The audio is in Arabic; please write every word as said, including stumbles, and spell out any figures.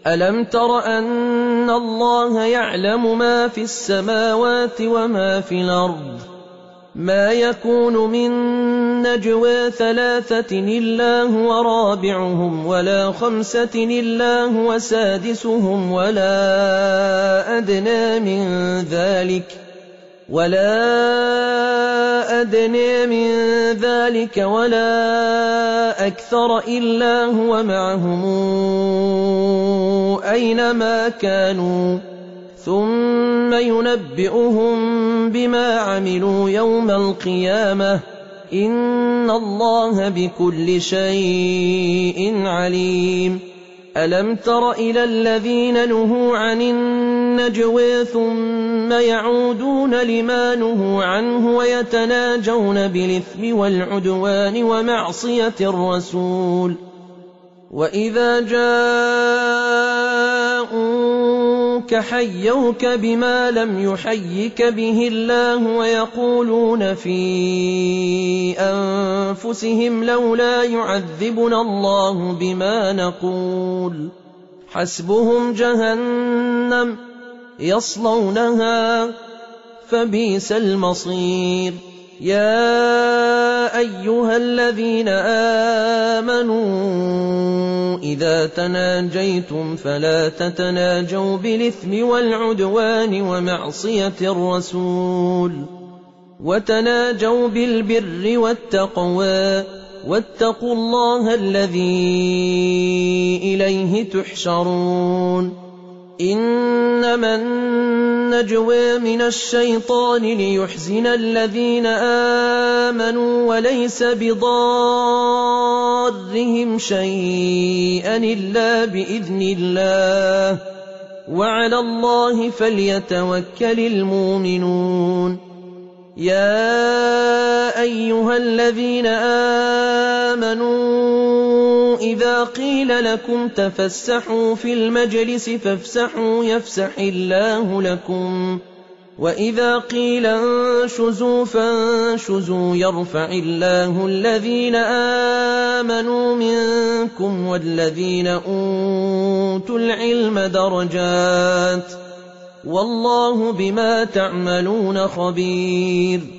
ألم تر أن الله يعلم ما في السماوات وما في الأرض ما يكون من نجوى ثلاثة إلا هو رابعهم ولا خمسة إلا هو سادسهم ولا أدنى من ذلك ولا أدنى من ذلك ولا أكثر إلا هو معهم أينما كانوا ثم ينبئهم بما عملوا يوم القيامة إن الله بكل شيء عليم. ألم تر إلى الذين نهوا عن النجوى ثم يعودون لما نهوا عنه ويتناجون بالإثم والعدوان ومعصية الرسول وإذا جاءوك حيوك بما لم يحيك به الله ويقولون في أنفسهم لولا يعذبنا الله بما نقول حسبهم جهنم يصلونها فبئس المصير. يا أيها الذين آمنوا إذا تناجيتم فلا تتناجوا بالإثم والعدوان ومعصية الرسول وتناجوا بالبر والتقوى واتقوا الله الذي إليه تحشرون. إنما النجوى من الشيطان ليحزن الذين آمنوا وليس بضارهم شيئا إلا بإذن الله وعلى الله فليتوكل المؤمنون. يا أيها الذين آمنوا إذا قيل لكم تفسحوا في المجلس فافسحوا يفسح الله لكم وإذا قيل انشزوا فانشزوا يرفع الله الذين آمنوا منكم والذين أوتوا العلم درجات والله بما تعملون خبير.